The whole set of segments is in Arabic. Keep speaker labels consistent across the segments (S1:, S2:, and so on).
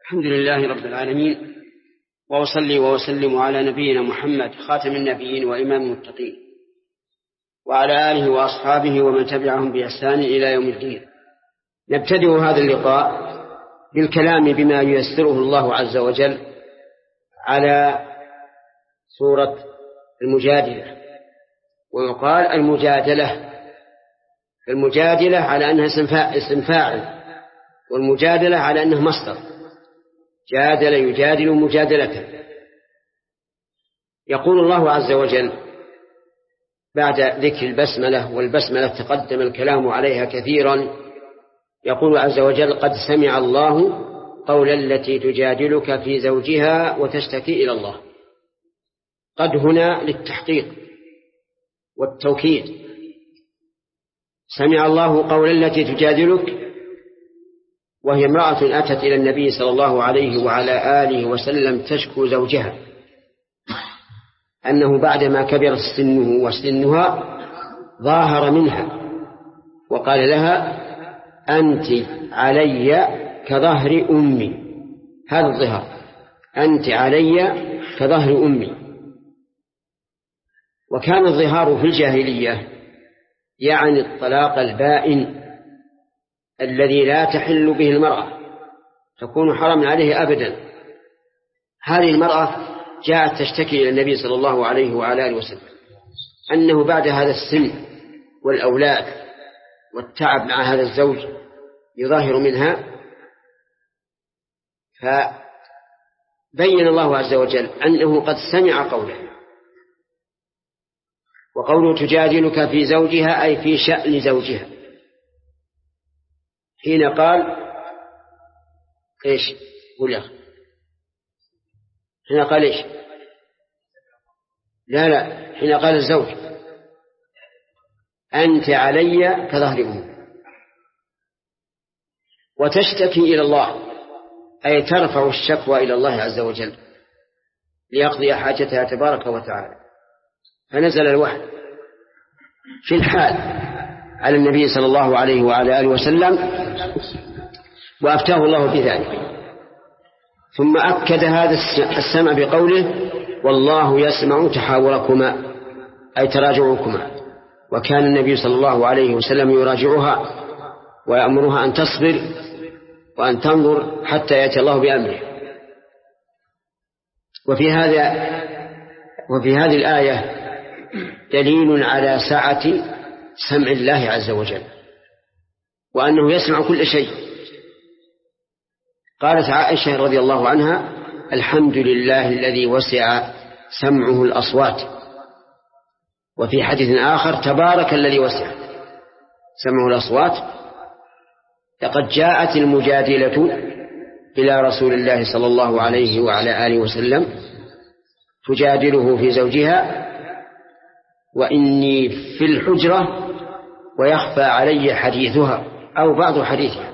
S1: الحمد لله رب العالمين، وأصلي وأسلم على نبينا محمد خاتم النبيين وإمام المتقين، وعلى آله وأصحابه ومن تبعهم بإحسان إلى يوم الدين. نبتدئ هذا اللقاء بالكلام بما ييسره الله عز وجل على سورة المجادلة. ويقال المجادلة على أنها اسم فاعل، والمجادلة على أنه مصدر، جادل يجادل مجادلة. يقول الله عز وجل بعد ذكر البسملة، والبسملة تقدم الكلام عليها كثيرا، يقول عز وجل: قد سمع الله قول التي تجادلك في زوجها وتشتكي إلى الله. قد هنا للتحقيق والتوكيد. سمع الله قول التي تجادلك، وهي امرأة أتت إلى النبي صلى الله عليه وعلى آله وسلم تشكو زوجها أنه بعدما كبر سنه وسنها ظاهر منها، وقال لها: أنت علي كظهر أمي. هذا الظهر، أنت علي كظهر أمي. وكان الظهار في الجاهلية يعني الطلاق البائن الذي لا تحل به المرأة، تكون حرام عليه أبدا. هذه المرأة جاءت تشتكي إلى النبي صلى الله عليه وعلى آله وسلم أنه بعد هذا السن والأولاد والتعب مع هذا الزوج يظاهر منها. فبين الله عز وجل أنه قد سمع قوله، وقوله تجادلك في زوجها أي في شأن زوجها. حين قال إيش؟ قل يا أخي، حين قال إيش؟ لا، حين قال الزوج: أنت علي كظهر أمي. وتشتكي إلى الله أي ترفع الشكوى إلى الله عز وجل ليقضي حاجتها تبارك وتعالى. فنزل الوحي في الحال على النبي صلى الله عليه وعلى آله وسلم، وأفتاه الله بذلك. ثم أكد هذا السمع بقوله: والله يسمع تحاوركما أي تراجعكما. وكان النبي صلى الله عليه وسلم يراجعها ويأمرها أن تصبر وأن تنظر حتى يأتي الله بأمره. وفي هذه الآية دليل على سعة سمع الله عز وجل، وأنه يسمع كل شيء. قالت عائشة رضي الله عنها: الحمد لله الذي وسع سمعه الأصوات. وفي حديث آخر: تبارك الذي وسع سمعه الأصوات. لقد جاءت المجادلة إلى رسول الله صلى الله عليه وعلى آله وسلم تجادله في زوجها: وإني في الحجرة ويخفى علي حديثها أو بعض حديثها.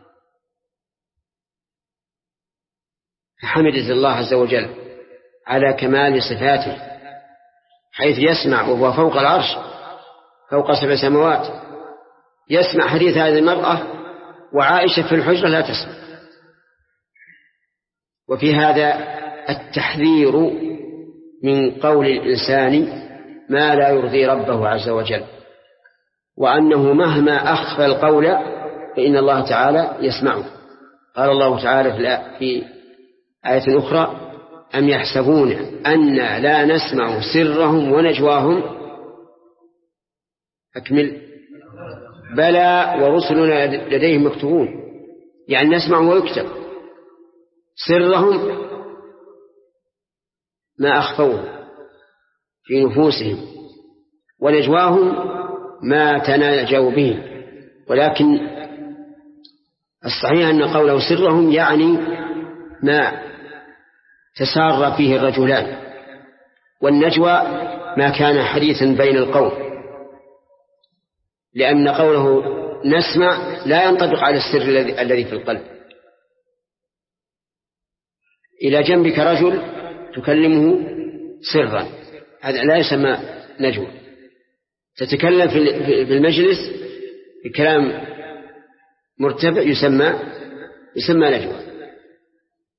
S1: فحمدت الله عز وجل على كمال صفاته، حيث يسمع وهو فوق العرش فوق 7 سماوات، يسمع حديث هذه المرأة، وعائشة في الحجرة لا تسمع. وفي هذا التحذير من قول الإنسان ما لا يرضي ربه عز وجل، وأنه مهما أخفى القول فإن الله تعالى يسمعه. قال الله تعالى في آية أخرى: أم يحسبون أن لا نسمع سرهم ونجواهم. أكمل: بلى ورسلنا لديهم مكتوبون. يعني نسمع ويكتب. سرهم ما أخفوه في نفوسهم، ونجواهم ما تناجوا به. ولكن الصحيح أن قوله سرهم يعني ما تسار فيه الرجلان، والنجوى ما كان حديثا بين القوم، لأن قوله نسمع لا ينطبق على السر الذي في القلب. إلى جنبك رجل تكلمه سرا، هذا لا يسمى نجوى. تتكلم في المجلس بكلام مرتفع يسمى نجوى.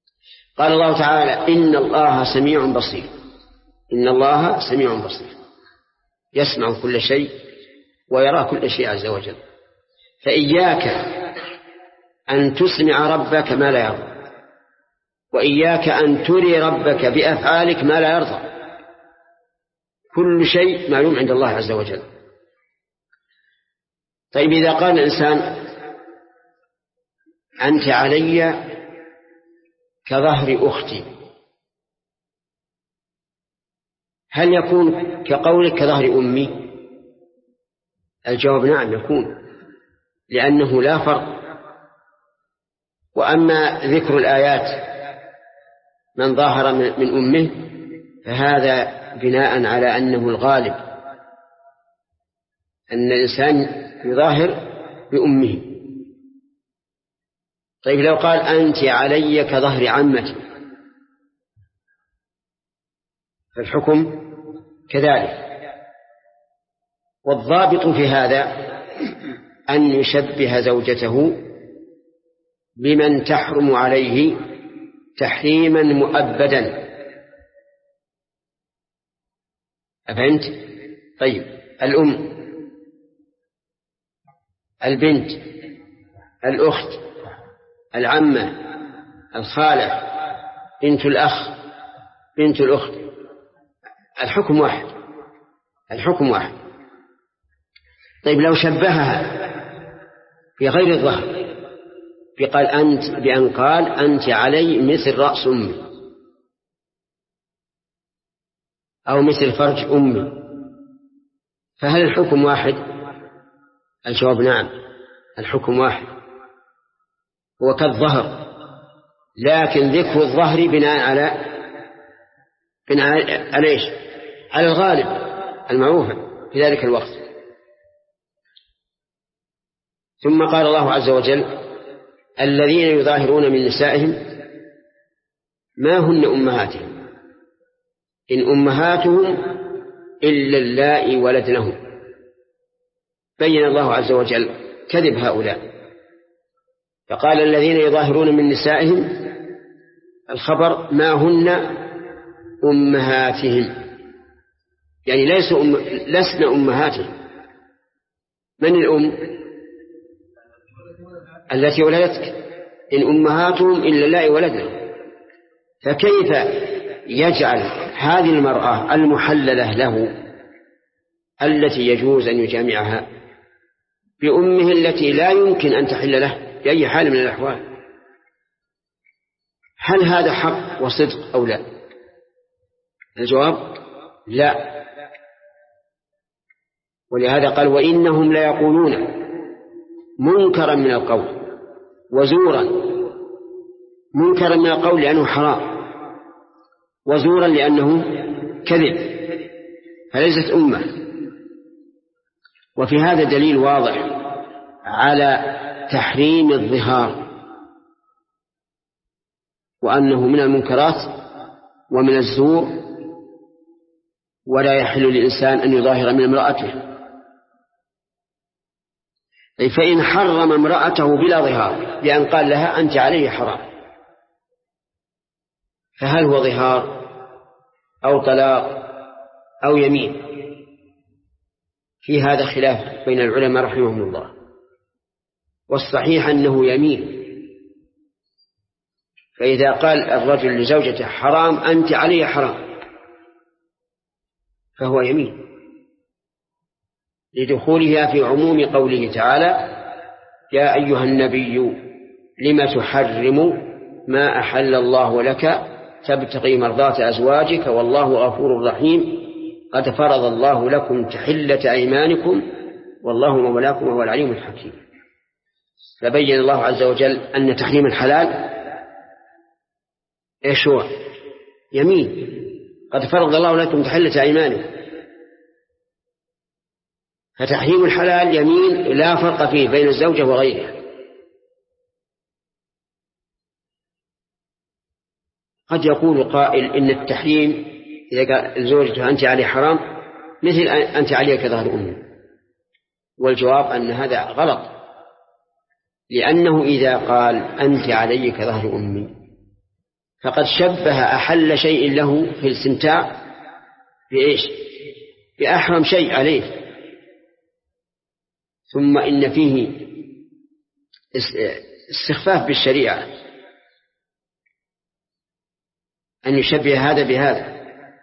S1: قال الله تعالى إن الله سميع بصير. إن الله سميع بصير، يسمع كل شيء ويرى كل شيء عز وجل. فإياك أن تسمع ربك ما لا يرضى، وإياك أن تري ربك بأفعالك ما لا يرضى. كل شيء معلوم عند الله عز وجل. طيب إذا قال الإنسان أنت علي كظهر أختي، هل يكون كقولك كظهر أمي؟ الجواب نعم يكون، لأنه لا فرق. وأما ذكر الآيات من ظاهر من أمه فهذا بناء على أنه الغالب أن الإنسان يظاهر بأمه. طيب لو قال أنت علي كظهر عمتي فالحكم كذلك. والضابط في هذا أن يشبه زوجته بمن تحرم عليه تحريما مؤبدا. أفهمت؟ طيب الأم، البنت، الأخت، العمة، الخالة، بنت الأخ، بنت الأخت، الحكم واحد، الحكم واحد. طيب لو شبهها في غير الظهر بأن قال أنت علي مثل رأس أمي أو مثل فرج أمي، فهل الحكم واحد؟ الجواب نعم الحكم واحد، هو كالظهر، لكن ذكر الظهر بناء على إيش؟ على الغالب المعروف في ذلك الوقت. ثم قال الله عز وجل الذين يظاهرون من نسائهم ما هن أمهاتهم إن أمهاتهم إلا اللائي ولدنهم. بين الله عز وجل كذب هؤلاء فقال الذين يظاهرون من نسائهم، الخبر ما هن أمهاتهم، يعني لسن أمهاتهم. من الأم؟ التي ولدتك. إن أمهاتهم إلا اللائي ولدنهم. فكيف يجعل هذه المرأة المحللة له التي يجوز أن يجامعها بأمه التي لا يمكن أن تحل له بأي حال من الأحوال؟ هل هذا حق وصدق أو لا؟ الجواب لا. ولهذا قال وإنهم لا يقولون منكرا من القول وزورا. منكرا من القول لأنه حرام، وزورا لأنه كذب، فليست أمة. وفي هذا دليل واضح على تحريم الظهار، وأنه من المنكرات ومن الزور، ولا يحل للإنسان أن يظاهر من امرأته. فإن حرم امرأته بلا ظهار بأن قال لها أنت عليه حرام، فهل هو ظهار أو طلاق أو يمين؟ في هذا خلاف بين العلماء رحمهم الله، والصحيح أنه يمين. فإذا قال الرجل لزوجته حرام أنت علي حرام فهو يمين لدخولها في عموم قوله تعالى يا أيها النبي لم تحرم ما أحل الله لك تبتغي مرضات أزواجك والله غفور رحيم قد فرض الله لكم تحلة أيمانكم والله مولاكم وهو العليم الحكيم. فبين الله عز وجل أن تحريم الحلال إيش هو؟ يمين. قد فرض الله لكم تحلة أيمانكم، فتحريم الحلال يمين لا فرق فيه بين الزوجة وغيرها. قد يقول قائل إن التحريم إذا قال الزوجة أنت علي حرام مثل أنت علي كظهر أمي، والجواب أن هذا غلط، لأنه إذا قال أنت علي كظهر أمي فقد شبه أحل شيء له في الاستمتاع بإيش؟ بأحرم شيء عليه. ثم إن فيه استخفاف بالشريعة أن يشبه هذا بهذا.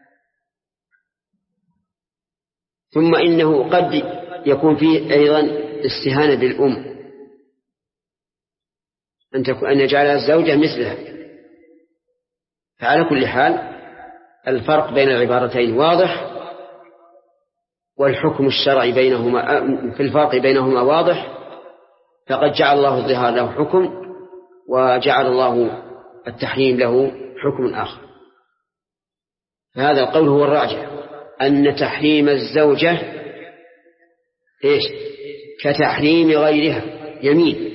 S1: ثم إنه قد يكون فيه أيضا استهانة بالأم، أن يجعل الزوجة مثلها. فعلى كل حال الفرق بين العبارتين واضح، والحكم الشرعي بينهما في الفرق بينهما واضح. فقد جعل الله الظهار له حكم، وجعل الله التحريم له حكم آخر. فهذا القول هو الراجح، أن تحريم الزوجة إيش؟ كتحريم غيرها يمين.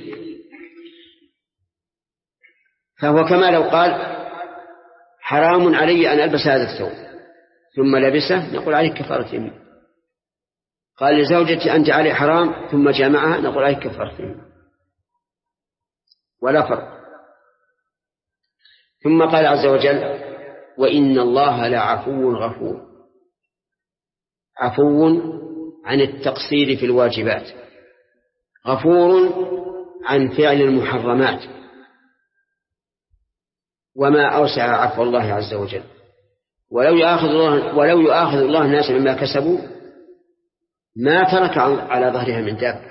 S1: فهو كما لو قال حرام علي أن ألبس هذا الثوب ثم لبسه، نقول عليك كفارة يمين. قال لزوجتي أنت علي حرام ثم جامعها، نقول عليك كفارة يمين، ولا فرق. ثم قال عز وجل وإن الله لعفو غفور. عفو عن التقصير في الواجبات، غفور عن فعل المحرمات. وما أوسع عفو الله عز وجل. ولو يؤاخذ الله الناس بما كسبوا ما ترك على ظهرها من دابة.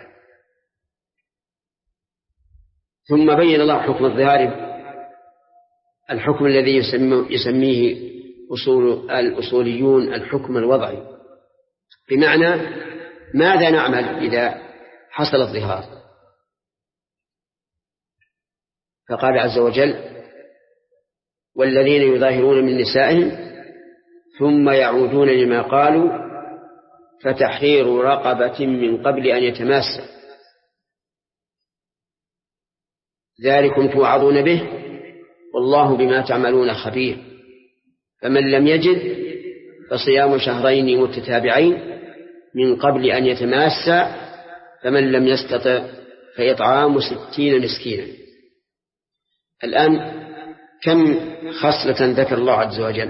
S1: ثم بين الله حكم الظهار، الحكم الذي يسميه الأصوليون الحكم الوضعي، بمعنى ماذا نعمل إذا حصل الظهار. فقال عز وجل والذين يظاهرون من نسائهم ثم يعودون لما قالوا فتحرير رقبة من قبل أن يتماسا ذلكم توعظون به والله بما تعملون خبير. فمن لم يجد فصيام شهرين متتابعين من قبل أن يتماسا فمن لم يستطع فإطعام 60 مسكينا. الآن كم خصلة ذكر الله عز وجل؟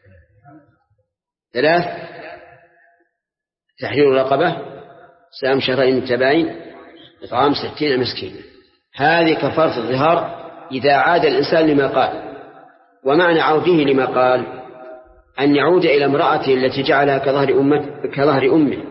S1: 3: تحرير رقبة، صيام شهرين متتابعين، إطعام 60 مسكينا. هذه كفارة الظهار إذا عاد الإنسان لما قال. ومعنى عوده لما قال أن يعود إلى امرأته التي جعلها كظهر أمه،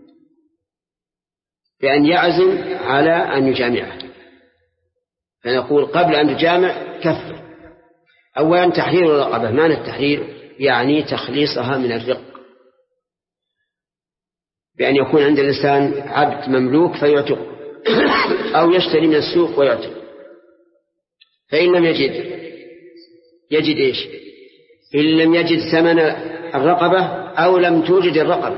S1: بأن يعزم على أن يجامعها. فنقول قبل أن تجامع كفر. أولا تحرير الرقبة، معنى التحرير يعني تخليصها من الرق، بأن يكون عند الإنسان عبد مملوك فيعتق، أو يشتري من السوق ويعتق. فإن لم يجد إيش؟ إن لم يجد ثمن الرقبة أو لم توجد الرقبة،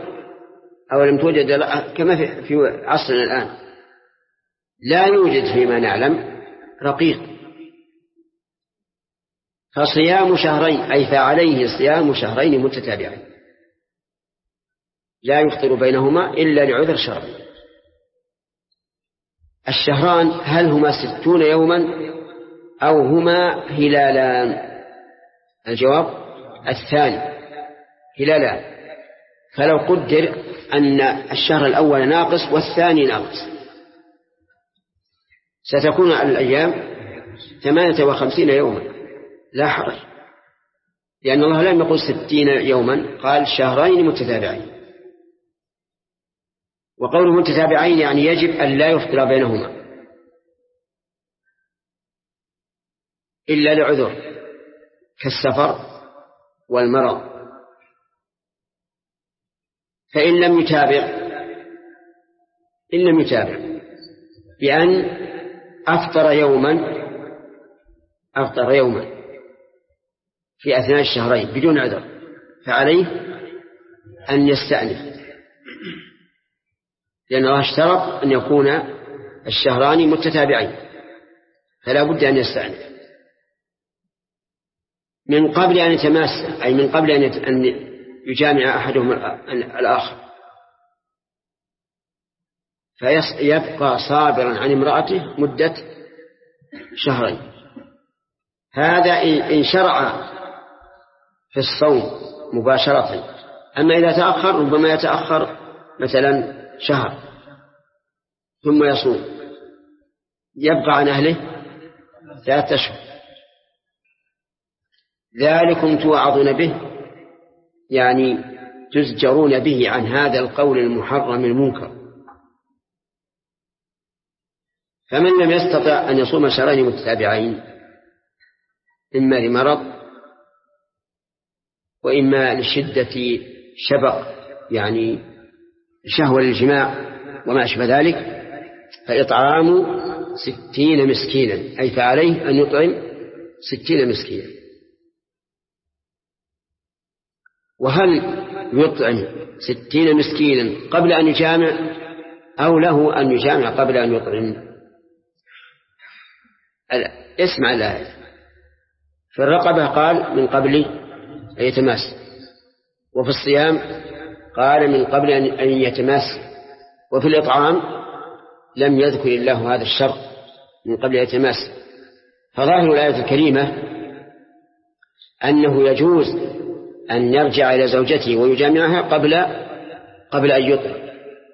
S1: كما في عصرنا الآن لا يوجد فيما نعلم رقيق، فصيام شهرين، أي فعليه صيام شهرين متتابعين لا يفطر بينهما إلا لعذر شرعي. الشهران هل هما 60 يوما أو هما هلالان؟ الجواب الثاني، هلالان. فلو قدر أن الشهر الأول ناقص والثاني ناقص ستكون الأيام 58 يوما لا حرج، لأن الله لم يقل 60 يوما، قال شهرين متتابعين. وقوله متتابعين يعني يجب أن لا يفطر بينهما إلا لعذر كالسفر والمرض. فإن لم يتابع بأن أفطر يوما في أثناء الشهرين بدون عذر، فعليه أن يستأنف، لأن الله اشترط أن يكون الشهران متتابعين، فلا بد أن يستأنف من قبل أن يتماس، أي من قبل أن يجامع أحدهم الآخر، فيبقى صابرا عن امرأته مدة شهرين. هذا إن شرع في الصوم مباشرة. أما إذا تأخر ربما يتأخر مثلا شهر ثم يصوم، يبقى عن أهله 3 أشهر. ذلكم توعظون به، يعني تزجرون به عن هذا القول المحرم المنكر. فمن لم يستطع أن يصوم شهرين متتابعين إما لمرض وإما لشدة شبق يعني شهوة للجماع وما أشبه ذلك، فإطعام 60 مسكينا، أي فعليه أن يطعم 60 مسكينا. وهل يطعم 60 مسكينا قبل أن يجامع أو له أن يجامع قبل أن يطعم؟ اسمع الآية. في الرقبة قال من قبل أن يتماس، وفي الصيام قال من قبل أن يتماس، وفي الإطعام لم يذكر الله هذا الشرط من قبل أن يتماس. فظاهر الآية الكريمة أنه يجوز أن يرجع إلى زوجته ويجامعها قبل أن يطعم.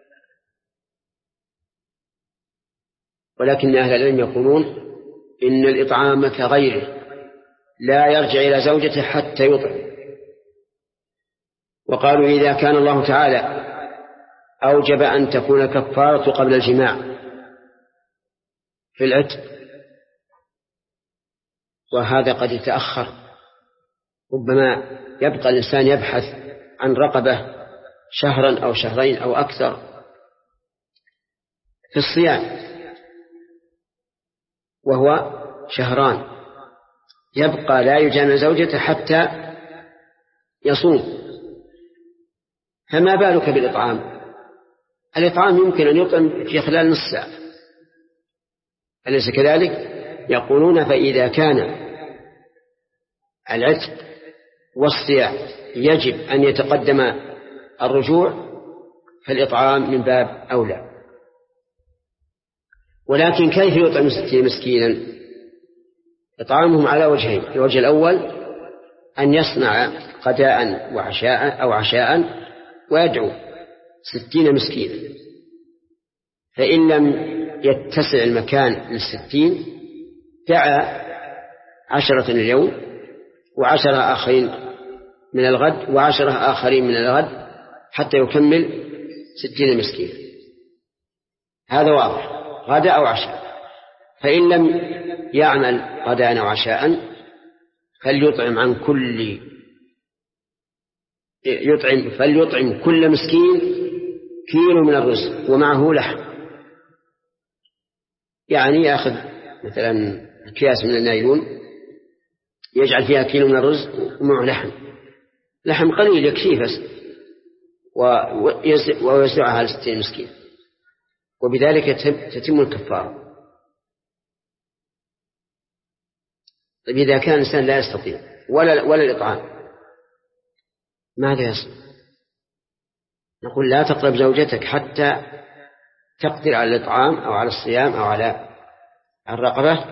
S1: ولكن أهل العلم يقولون إن الإطعام كغيره لا يرجع إلى زوجته حتى يطعم. وقالوا إذا كان الله تعالى أوجب أن تكون كفارة قبل الجماع في العتق، وهذا قد يتأخر، ربما يبقى الإنسان يبحث عن رقبة شهرا أو شهرين أو أكثر. في الصيام وهو شهران يبقى لا يجامع زوجته حتى يصوم، فما بالك بالإطعام؟ الإطعام يمكن أن يطعم في خلال نصف ساعة، أليس كذلك؟ يقولون فإذا كان العتق والصيام يجب أن يتقدم الرجوع فالإطعام من باب أولى. ولكن كيف يطعم 60 مسكينا؟ إطعامهم على وجهين. الوجه الأول أن يصنع غداء وعشاء أو عشاء ويدعو 60 مسكينا، فإن لم يتسع المكان ل60 دعا 10 اليوم و10 آخرين من الغد و10 آخرين من الغد حتى يكمل 60 مسكينا. هذا واضح، غداء أو عشاء. فإن لم يعمل غداء أو عشاء فليطعم كل مسكين كيلو من الرز ومعه لحم، يعني يأخذ مثلا أكياس من النايلون يجعل فيها كيلو من الرز ومعه لحم قليل يكفيه بس، ويوزعها على 60 مسكين، وبذلك تتم الكفارة. طيب إذا كان الإنسان لا يستطيع ولا الإطعام ماذا يصنع؟ نقول لا تقرب زوجتك حتى تقدر على الإطعام أو على الصيام أو على الرقبة،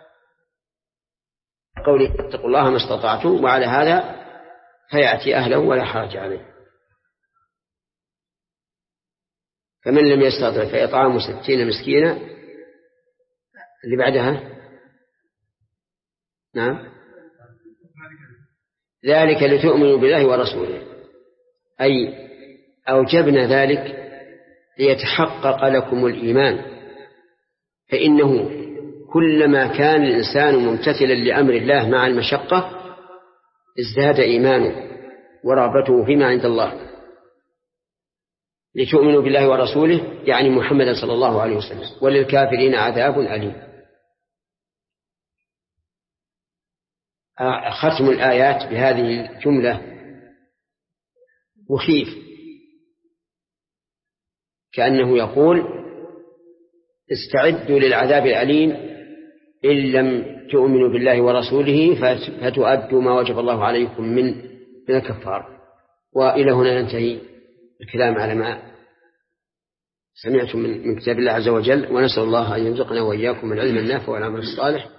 S1: قوله اتقوا الله ما استطعتم، وعلى هذا فيأتي أهله ولا حرج عليه. فمن لم يستطع فإطعام 60 مسكينا. اللي بعدها نعم، ذلك لتؤمنوا بالله ورسوله، أي أوجبنا ذلك ليتحقق لكم الإيمان، فإنه كلما كان الإنسان ممتثلا لأمر الله مع المشقة ازداد إيمانه ورغبته فيما عند الله. لتؤمنوا بالله ورسوله يعني محمد صلى الله عليه وسلم، وللكافرين عذاب أليم. ختم الآيات بهذه الجملة مخيف، كأنه يقول استعدوا للعذاب الأليم إن لم تؤمنوا بالله ورسوله فتؤدوا ما وجب الله عليكم من الكفار. وإلى هنا ننتهي الكلام على ما سمعتم من كتاب الله عز وجل، ونسأل الله أن يرزقنا وإياكم العلم النافع والعمل الصالح.